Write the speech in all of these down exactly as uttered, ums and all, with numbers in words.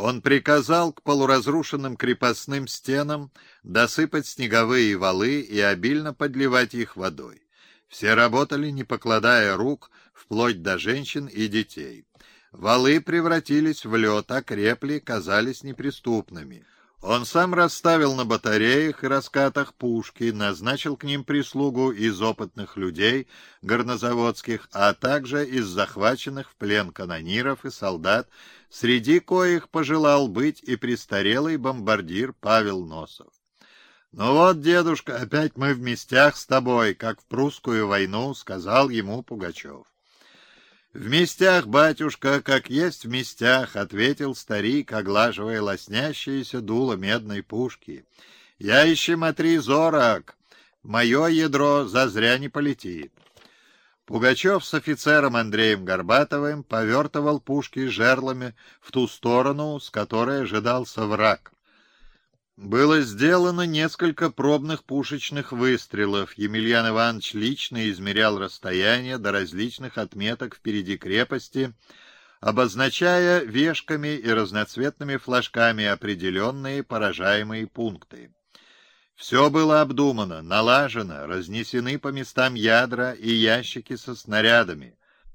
Он приказал к полуразрушенным крепостным стенам досыпать снеговые валы и обильно подливать их водой. Все работали, не покладая рук, вплоть до женщин и детей. Валы превратились в лед, окрепли, казались неприступными. Он сам расставил на батареях и раскатах пушки, назначил к ним прислугу из опытных людей, горнозаводских, а также из захваченных в плен канониров и солдат, среди коих пожелал быть и престарелый бомбардир Павел Носов. «Ну вот, дедушка, опять мы в местях с тобой, как в прусскую войну», — сказал ему Пугачев. «В местях, батюшка, как есть в местях», — ответил старик, оглаживая лоснящееся дуло медной пушки. «Я ищи смотри зорок, мое ядро зазря не полетит». Пугачев с офицером Андреем Горбатовым повертывал пушки жерлами в ту сторону, с которой ожидался враг. Было сделано несколько пробных пушечных выстрелов. Емельян Иванович лично измерял расстояние до различных отметок впереди крепости, обозначая вешками и разноцветными флажками определенные поражаемые пункты. Все было обдумано, налажено, разнесены по местам ядра и ящики со снарядами.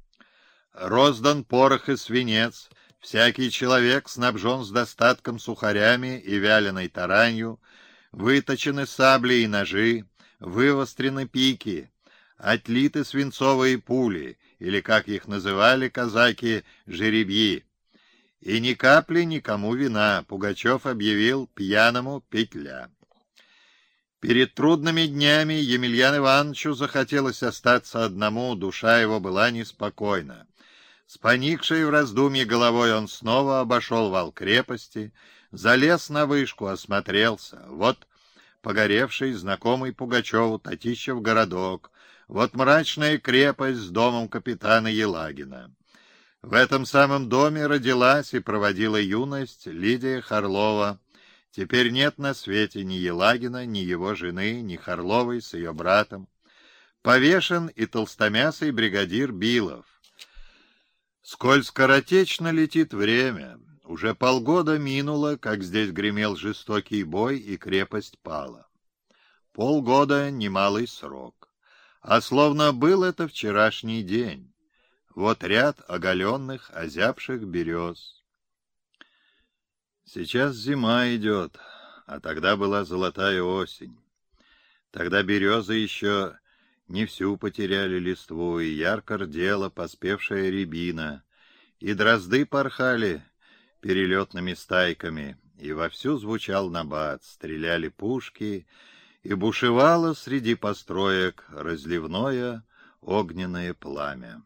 Роздан порох и свинец. Всякий человек снабжен с достатком сухарями и вяленой таранью, выточены сабли и ножи, вывострены пики, отлиты свинцовые пули, или, как их называли казаки, жеребьи. И ни капли никому вина, Пугачев объявил пьяному петля. Перед трудными днями Емельяну Ивановичу захотелось остаться одному, душа его была неспокойна. С поникшей в раздумье головой он снова обошел вал крепости, залез на вышку, осмотрелся. Вот погоревший, знакомый Пугачеву Татищев городок, вот мрачная крепость с домом капитана Елагина. В этом самом доме родилась и проводила юность Лидия Харлова. Теперь нет на свете ни Елагина, ни его жены, ни Харловой с ее братом. Повешен и толстомясый бригадир Билов. Сколь скоротечно летит время. Уже полгода минуло, как здесь гремел жестокий бой, и крепость пала. Полгода — немалый срок. А словно был это вчерашний день. Вот ряд оголенных, озябших берез. Сейчас зима идет, а тогда была золотая осень. Тогда березы еще не всю потеряли листву, и ярко рдела поспевшая рябина, и дрозды порхали перелетными стайками, и вовсю звучал набат, стреляли пушки, и бушевало среди построек разливное огненное пламя.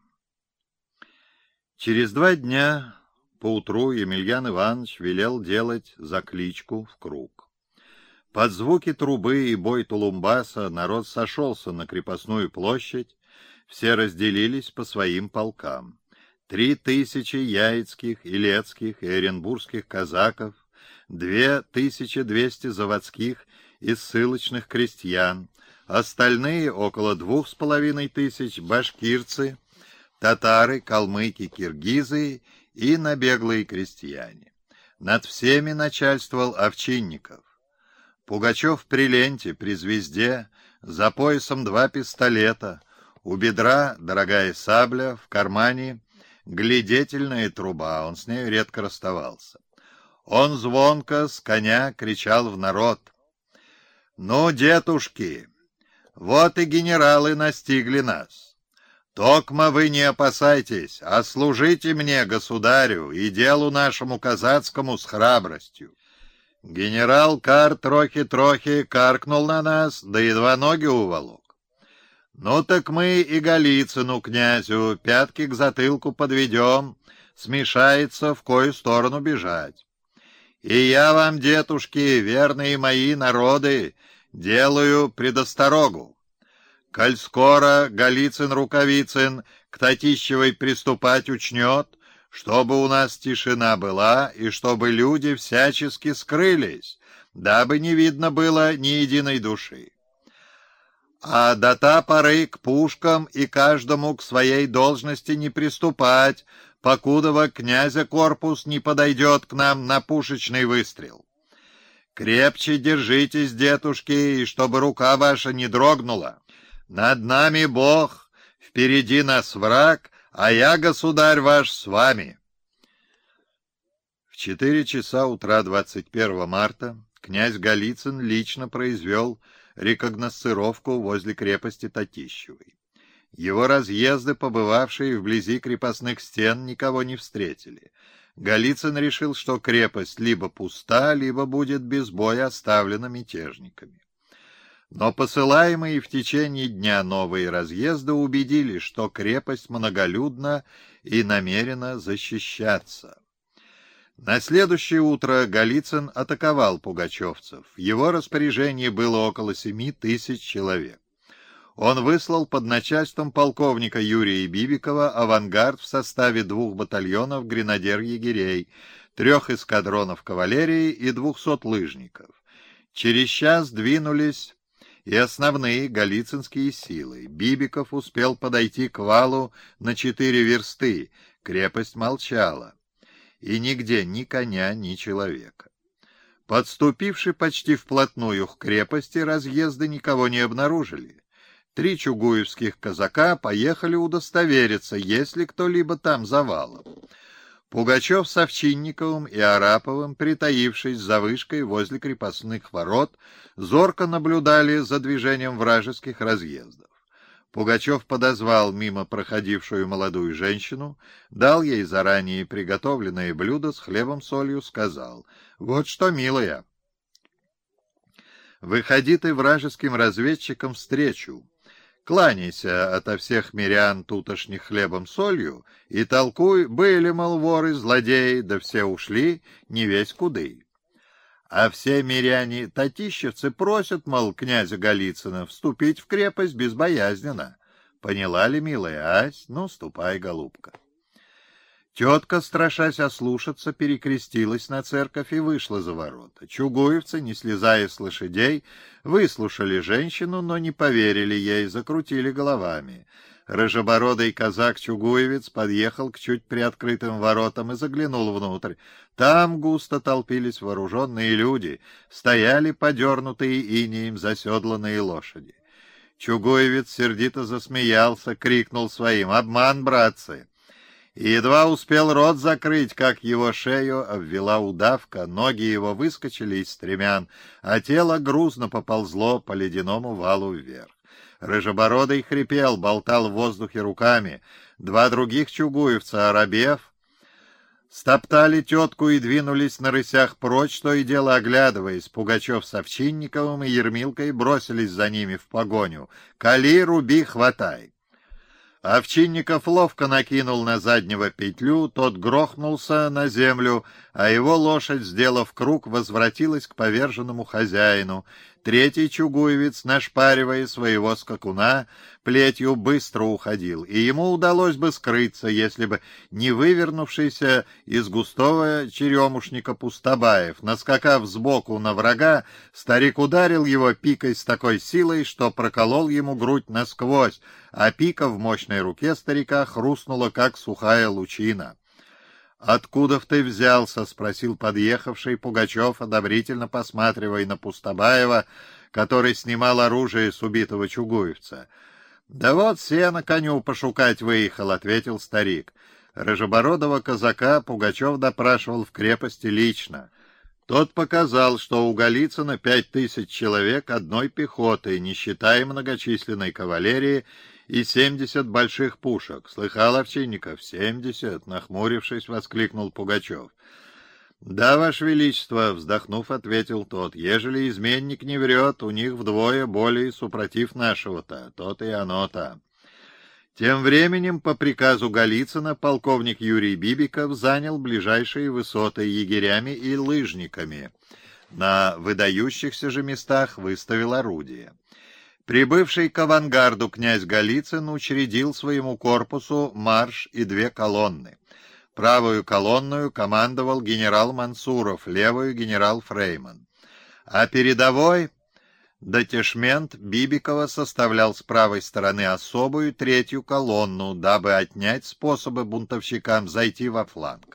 Через два дня поутру Емельян Иванович велел делать закличку в круг. Под звуки трубы и бой тулумбаса народ сошелся на крепостную площадь, все разделились по своим полкам. Три тысячи яицких, илецких и оренбургских казаков, две тысячи двести заводских и ссылочных крестьян, остальные около двух с половиной тысяч башкирцы, татары, калмыки, киргизы и набеглые крестьяне. Над всеми начальствовал Овчинников. Пугачев при ленте, при звезде, за поясом два пистолета, у бедра дорогая сабля, в кармане глядетельная труба, он с нею редко расставался. Он звонко с коня кричал в народ: «Ну, детушки, вот и генералы настигли нас. Токма вы не опасайтесь, а служите мне, государю, и делу нашему казацкому с храбростью». Генерал Кар трохи-трохи каркнул на нас, да едва ноги уволок. Ну так мы и Голицыну князю пятки к затылку подведем, смешается, в кою сторону бежать. И я вам, детушки, верные мои народы, делаю предосторогу. Коль скоро Голицын-Рукавицын к Татищевой приступать учнет, чтобы у нас тишина была, и чтобы люди всячески скрылись, дабы не видно было ни единой души. А до та поры к пушкам и каждому к своей должности не приступать, покуда во князя корпус не подойдет к нам на пушечный выстрел. Крепче держитесь, дедушки, и чтобы рука ваша не дрогнула. Над нами Бог, впереди нас враг, а я, государь ваш, с вами». В четыре часа утра двадцать первого марта князь Голицын лично произвел рекогносцировку возле крепости Татищевой. Его разъезды, побывавшие вблизи крепостных стен, никого не встретили. Голицын решил, что крепость либо пуста, либо будет без боя оставлена мятежниками. Но посылаемые в течение дня новые разъезды убедили, что крепость многолюдна и намерена защищаться. На следующее утро Голицын атаковал пугачевцев. В его распоряжении было около семи тысяч человек. Он выслал под начальством полковника Юрия Бибикова авангард в составе двух батальонов гренадер-егерей, трех эскадронов кавалерии и двухсот лыжников. Через час двинулись и основные голицынские силы. Бибиков успел подойти к валу на четыре версты, крепость молчала, и нигде ни коня, ни человека. Подступивши почти вплотную к крепости, разъезды никого не обнаружили. Три чугуевских казака поехали удостовериться, есть ли кто-либо там за валом. Пугачев с Овчинниковым и Араповым, притаившись за вышкой возле крепостных ворот, зорко наблюдали за движением вражеских разъездов. Пугачев подозвал мимо проходившую молодую женщину, дал ей заранее приготовленное блюдо с хлебом-солью, сказал: «Вот что, милая, выходи ты вражеским разведчикам встречу, кланяйся ото всех мирян тутошних хлебом-солью и толкуй, были, мол, воры, злодеи, да все ушли, не весь куды. А все миряне-татищевцы просят, мол, князя Голицына вступить в крепость безбоязненно. Поняла ли, милая Ась? Ну, ступай, голубка». Тетка, страшась ослушаться, перекрестилась на церковь и вышла за ворота. Чугуевцы, не слезая с лошадей, выслушали женщину, но не поверили ей, закрутили головами. Рыжебородый казак-чугуевец подъехал к чуть приоткрытым воротам и заглянул внутрь. Там густо толпились вооруженные люди, стояли подернутые инеем заседланные лошади. Чугуевец сердито засмеялся, крикнул своим: «Обман, братцы!» И едва успел рот закрыть, как его шею обвела удавка, ноги его выскочили из стремян, а тело грузно поползло по ледяному валу вверх. Рыжебородый хрипел, болтал в воздухе руками. Два других чугуевца, оробев, стоптали тетку и двинулись на рысях прочь, то и дело оглядываясь. Пугачев с Овчинниковым и Ермилкой бросились за ними в погоню. «Кали, руби, хватай!» Овчинников ловко накинул на заднего петлю, тот грохнулся на землю, а его лошадь, сделав круг, возвратилась к поверженному хозяину. Третий чугуевец, нашпаривая своего скакуна, плетью быстро уходил, и ему удалось бы скрыться, если бы не вывернувшийся из густого черемушника Пустобаев. Наскакав сбоку на врага, старик ударил его пикой с такой силой, что проколол ему грудь насквозь, а пика в мощной руке старика хрустнула, как сухая лучина. «Откуда ты взялся?» — спросил подъехавший Пугачев, одобрительно посматривая на Пустобаева, который снимал оружие с убитого чугуевца. «Да вот сено коню пошукать выехал», — ответил старик. Рыжебородого казака Пугачев допрашивал в крепости лично. Тот показал, что у Голицына пять тысяч человек одной пехоты, не считая многочисленной кавалерии, и семьдесят больших пушек. Слыхал, Овчинников? Семьдесят, нахмурившись, воскликнул Пугачев. Да, Ваше Величество, вздохнув, ответил тот, ежели изменник не врет, у них вдвое более супротив нашего-то, то-то и оно-то. Тем временем, по приказу Голицына, полковник Юрий Бибиков занял ближайшие высоты егерями и лыжниками. На выдающихся же местах выставил орудия. Прибывший к авангарду князь Голицын учредил своему корпусу марш и две колонны. Правую колонную командовал генерал Мансуров, левую — генерал Фрейман. А передовой Детешмент Бибикова составлял с правой стороны особую третью колонну, дабы отнять способы бунтовщикам зайти во фланг.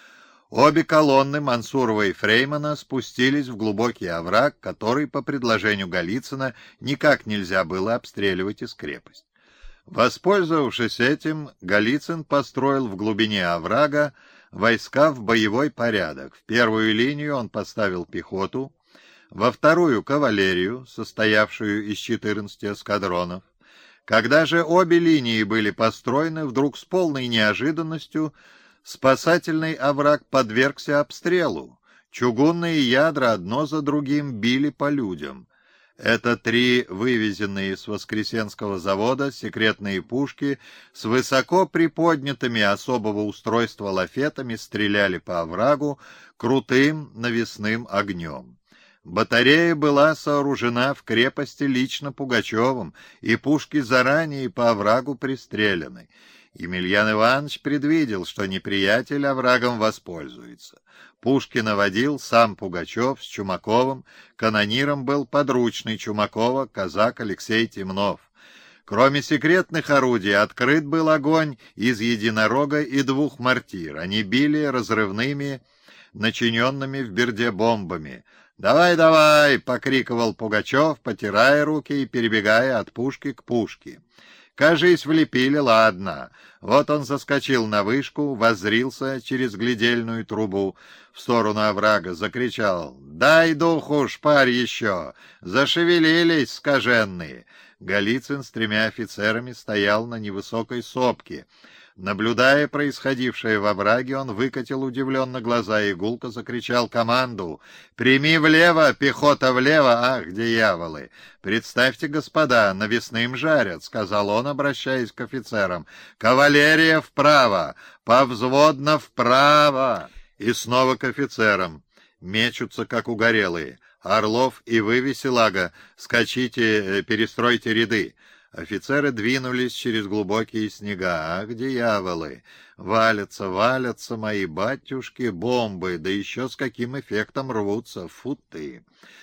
Обе колонны Мансурова и Фреймана спустились в глубокий овраг, который, по предложению Голицына, никак нельзя было обстреливать из крепости. Воспользовавшись этим, Голицын построил в глубине оврага войска в боевой порядок. В первую линию он поставил пехоту, во вторую — кавалерию, состоявшую из четырнадцати эскадронов. Когда же обе линии были построены, вдруг с полной неожиданностью спасательный овраг подвергся обстрелу. Чугунные ядра одно за другим били по людям. Это три вывезенные с Воскресенского завода секретные пушки с высоко приподнятыми особого устройства лафетами стреляли по оврагу крутым навесным огнем. Батарея была сооружена в крепости лично Пугачевым, и пушки заранее по оврагу пристреляны. Емельян Иванович предвидел, что неприятель оврагом воспользуется. Пушки наводил сам Пугачев с Чумаковым, канониром был подручный Чумакова, казак Алексей Темнов. Кроме секретных орудий, открыт был огонь из единорога и двух мортир. Они били разрывными, начиненными в берде бомбами. «Давай, давай!» — покрикивал Пугачев, потирая руки и перебегая от пушки к пушке. «Кажись, влепили, ладно». Вот он заскочил на вышку, воззрился через глядельную трубу в сторону оврага, закричал: «Дай духу, шпарь еще! Зашевелились скаженные!» Голицын с тремя офицерами стоял на невысокой сопке. Наблюдая происходившее во овраге, он выкатил удивленно глаза и гулко закричал команду: «Прими влево, пехота влево! Ах, дьяволы! Представьте, господа, навесным жарят!» — сказал он, обращаясь к офицерам. «Кавалерия вправо! Повзводно вправо!» И снова к офицерам. Мечутся, как угорелые. «Орлов и вы, Веселага, скачите, перестройте ряды». Офицеры двинулись через глубокие снега. Ах, дьяволы! Валятся, валятся мои батюшки бомбы, да еще с каким эффектом рвутся, фу ты!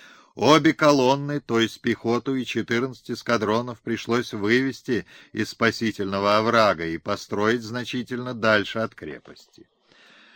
Обе колонны, то есть пехоту и четырнадцать эскадронов, пришлось вывести из спасительного оврага и построить значительно дальше от крепости.